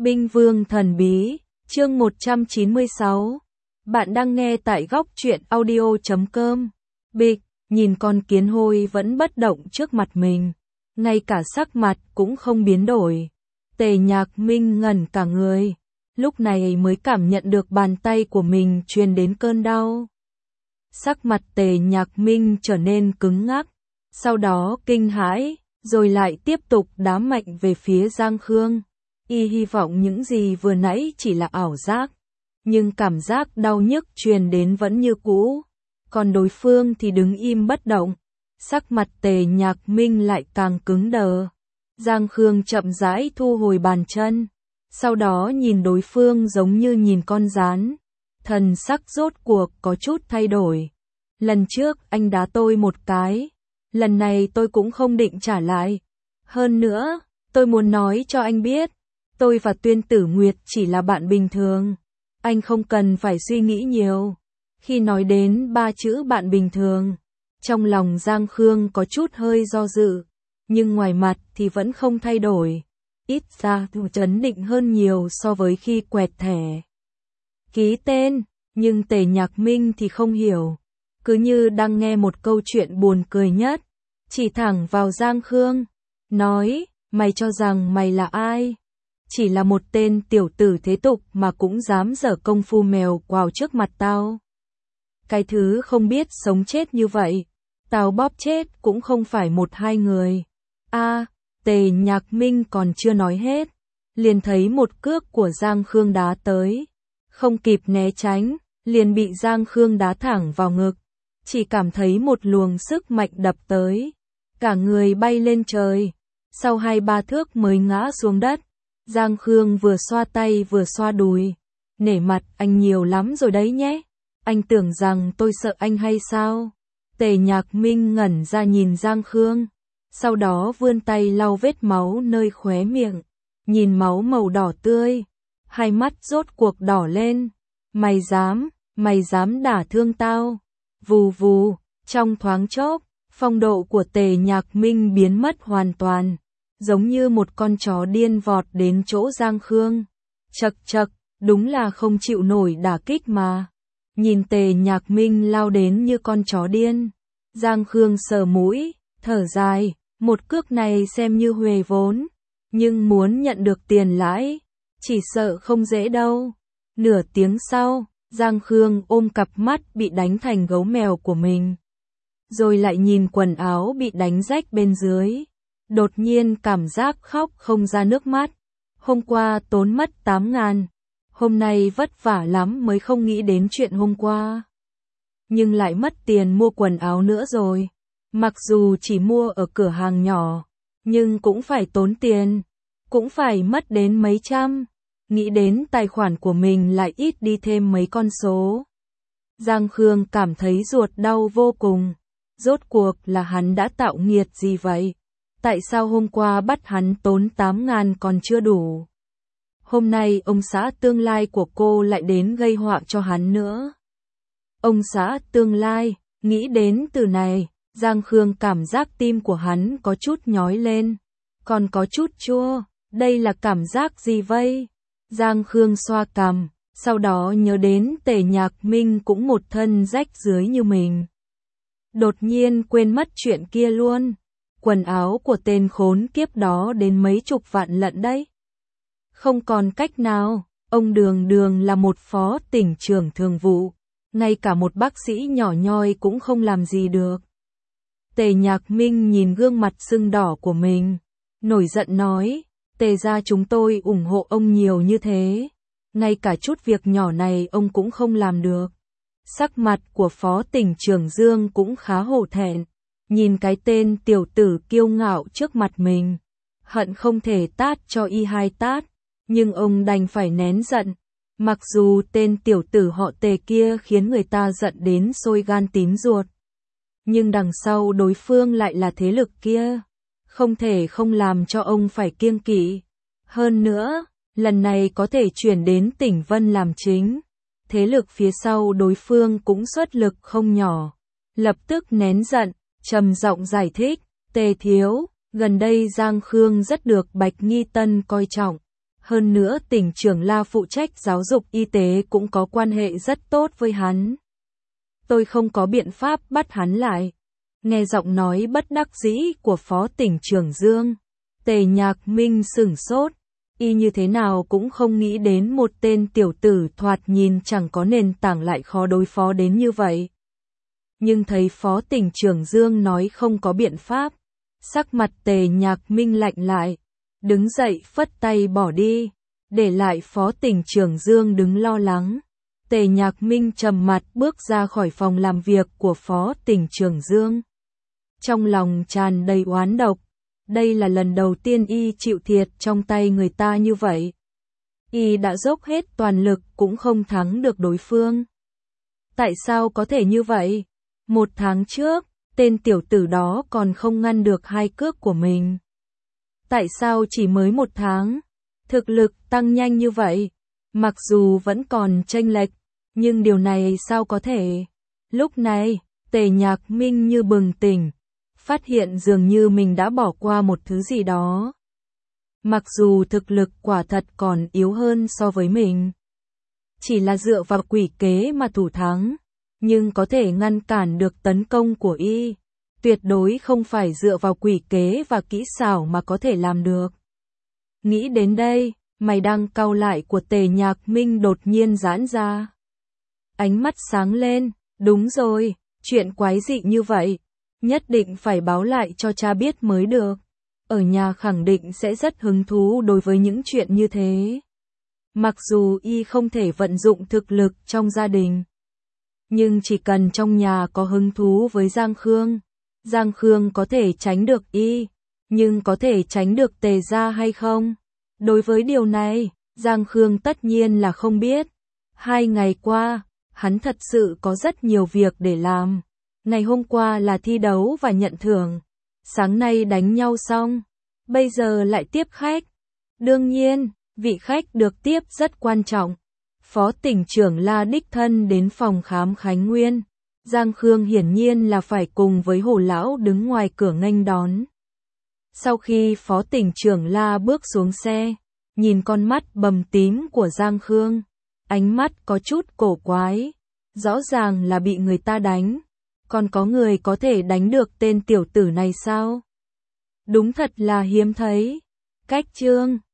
Binh Vương Thần Bí, chương 196. Bạn đang nghe tại góc truyện audio.com. Bịch, nhìn con kiến hôi vẫn bất động trước mặt mình, ngay cả sắc mặt cũng không biến đổi. Tề Nhạc Minh ngẩn cả người, lúc này mới cảm nhận được bàn tay của mình truyền đến cơn đau. Sắc mặt Tề Nhạc Minh trở nên cứng ngắc, sau đó kinh hãi, rồi lại tiếp tục đá mạnh về phía Giang Khương. Y hy vọng những gì vừa nãy chỉ là ảo giác, nhưng cảm giác đau nhức truyền đến vẫn như cũ. Còn đối phương thì đứng im bất động, sắc mặt Tề Nhạc Minh lại càng cứng đờ. Giang Khương chậm rãi thu hồi bàn chân, sau đó nhìn đối phương giống như nhìn con gián. Thần sắc rốt cuộc có chút thay đổi. Lần trước anh đá tôi một cái, lần này tôi cũng không định trả lại. Hơn nữa, tôi muốn nói cho anh biết, tôi và Tuyên Tử Nguyệt chỉ là bạn bình thường. Anh không cần phải suy nghĩ nhiều. Khi nói đến 3 chữ bạn bình thường, trong lòng Giang Khương có chút hơi do dự, nhưng ngoài mặt thì vẫn không thay đổi. Ít ra trấn định hơn nhiều so với khi quẹt thẻ ký tên, nhưng Tề Nhạc Minh thì không hiểu. Cứ như đang nghe một câu chuyện buồn cười nhất, chỉ thẳng vào Giang Khương, nói, mày cho rằng mày là ai? Chỉ là một tên tiểu tử thế tục mà cũng dám giở công phu mèo quào trước mặt tao. Cái thứ không biết sống chết như vậy, tao bóp chết cũng không phải một hai người. Tề Nhạc Minh còn chưa nói hết, liền thấy một cước của Giang Khương đá tới. Không kịp né tránh, liền bị Giang Khương đá thẳng vào ngực. Chỉ cảm thấy một luồng sức mạnh đập tới, cả người bay lên trời, sau 2-3 thước mới ngã xuống đất. Giang Khương vừa xoa tay vừa xoa đùi. Nể mặt anh nhiều lắm rồi đấy nhé. Anh tưởng rằng tôi sợ anh hay sao? Tề Nhạc Minh ngẩn ra nhìn Giang Khương, sau đó vươn tay lau vết máu nơi khóe miệng. Nhìn máu màu đỏ tươi, hai mắt rốt cuộc đỏ lên. Mày dám đả thương tao? Vù vù, trong thoáng chốc, phong độ của Tề Nhạc Minh biến mất hoàn toàn, giống như một con chó điên vọt đến chỗ Giang Khương. Chậc chậc, đúng là không chịu nổi đả kích mà. Nhìn Tề Nhạc Minh lao đến như con chó điên, Giang Khương sờ mũi, thở dài, một cước này xem như huề vốn, nhưng muốn nhận được tiền lãi, chỉ sợ không dễ đâu. Nửa tiếng sau, Giang Khương ôm cặp mắt bị đánh thành gấu mèo của mình, rồi lại nhìn quần áo bị đánh rách bên dưới. Đột nhiên cảm giác khóc không ra nước mắt. Hôm qua tốn mất 8.000, hôm nay vất vả lắm mới không nghĩ đến chuyện hôm qua. Nhưng lại mất tiền mua quần áo nữa rồi. Mặc dù chỉ mua ở cửa hàng nhỏ, nhưng cũng phải tốn tiền, cũng phải mất đến mấy trăm. Nghĩ đến tài khoản của mình lại ít đi thêm mấy con số, Giang Khương cảm thấy ruột đau vô cùng. Rốt cuộc là hắn đã tạo nghiệt gì vậy? Tại sao hôm qua bắt hắn tốn 8.000 còn chưa đủ? Hôm nay ông xã tương lai của cô lại đến gây họa cho hắn nữa. Ông xã tương lai, nghĩ đến từ này, Giang Khương cảm giác tim của hắn có chút nhói lên, còn có chút chua. Đây là cảm giác gì vậy? Giang Khương xoa cằm, sau đó nhớ đến Tề Nhạc Minh cũng một thân rách rưới như mình. Đột nhiên quên mất chuyện kia luôn. Quần áo của tên khốn kiếp đó đến mấy chục vạn lận đấy. Không còn cách nào, ông Đường là một phó tỉnh trưởng thường vụ, ngay cả một bác sĩ nhỏ nhoi cũng không làm gì được. Tề Nhạc Minh nhìn gương mặt sưng đỏ của mình, nổi giận nói, Tề gia chúng tôi ủng hộ ông nhiều như thế, ngay cả chút việc nhỏ này ông cũng không làm được. Sắc mặt của phó tỉnh trưởng Dương cũng khá hổ thẹn, nhìn cái tên tiểu tử kiêu ngạo trước mặt mình, hận không thể tát cho y 2 tát, nhưng ông đành phải nén giận. Mặc dù tên tiểu tử họ Tề kia khiến người ta giận đến sôi gan tím ruột, nhưng đằng sau đối phương lại là thế lực kia, không thể không làm cho ông phải kiêng kỵ. Hơn nữa, lần này có thể chuyển đến tỉnh Vân làm chính, thế lực phía sau đối phương cũng xuất lực không nhỏ. Lập tức nén giận, trầm giọng giải thích, Tề thiếu, gần đây Giang Khương rất được Bạch Nghi Tân coi trọng, Hơn nữa tỉnh trưởng La phụ trách giáo dục y tế cũng có quan hệ rất tốt với hắn. Tôi không có biện pháp bắt hắn lại. Nghe giọng nói bất đắc dĩ của Phó tỉnh trưởng Dương, Tề Nhạc Minh sửng sốt. Y như thế nào cũng không nghĩ đến một tên tiểu tử thoạt nhìn chẳng có nền tảng lại khó đối phó đến như vậy. Nhưng thấy Phó tỉnh trưởng Dương nói không có biện pháp, sắc mặt Tề Nhạc Minh lạnh lại, đứng dậy phất tay bỏ đi, để lại Phó tỉnh trưởng Dương đứng lo lắng. Tề Nhạc Minh trầm mặt bước ra khỏi phòng làm việc của Phó tỉnh trưởng Dương. Trong lòng tràn đầy oán độc, đây là lần đầu tiên y chịu thiệt trong tay người ta như vậy. Y đã dốc hết toàn lực cũng không thắng được đối phương. Tại sao có thể như vậy? 1 tháng trước, tên tiểu tử đó còn không ngăn được 2 cước của mình. Tại sao chỉ mới 1 tháng, thực lực tăng nhanh như vậy? Mặc dù vẫn còn chênh lệch, nhưng điều này sao có thể? Lúc này, Tề Nhạc Minh như bừng tỉnh, phát hiện dường như mình đã bỏ qua một thứ gì đó. Mặc dù thực lực quả thật còn yếu hơn so với mình, chỉ là dựa vào quỷ kế mà thủ thắng, nhưng có thể ngăn cản được tấn công của y, tuyệt đối không phải dựa vào quỷ kế và kỹ xảo mà có thể làm được. Nghĩ đến đây, mày đang cau lại của Tề Nhạc Minh đột nhiên giãn ra. Ánh mắt sáng lên, đúng rồi, chuyện quái dị như vậy, nhất định phải báo lại cho cha biết mới được. Ở nhà khẳng định sẽ rất hứng thú đối với những chuyện như thế. Mặc dù y không thể vận dụng thực lực trong gia đình, nhưng chỉ cần trong nhà có hứng thú với Giang Khương, Giang Khương có thể tránh được y, nhưng có thể tránh được Tề gia hay không? Đối với điều này, Giang Khương tất nhiên là không biết. 2 ngày qua, hắn thật sự có rất nhiều việc để làm. Ngày hôm qua là thi đấu và nhận thưởng, sáng nay đánh nhau xong, bây giờ lại tiếp khách. Đương nhiên, vị khách được tiếp rất quan trọng. Phó tỉnh trưởng La đích thân đến phòng khám Khánh Nguyên. Giang Khương hiển nhiên là phải cùng với Hồ lão đứng ngoài cửa nghênh đón. Sau khi Phó tỉnh trưởng La bước xuống xe, nhìn con mắt bầm tím của Giang Khương, ánh mắt có chút cổ quái, rõ ràng là bị người ta đánh. Còn có người có thể đánh được tên tiểu tử này sao? Đúng thật là hiếm thấy. Cách chương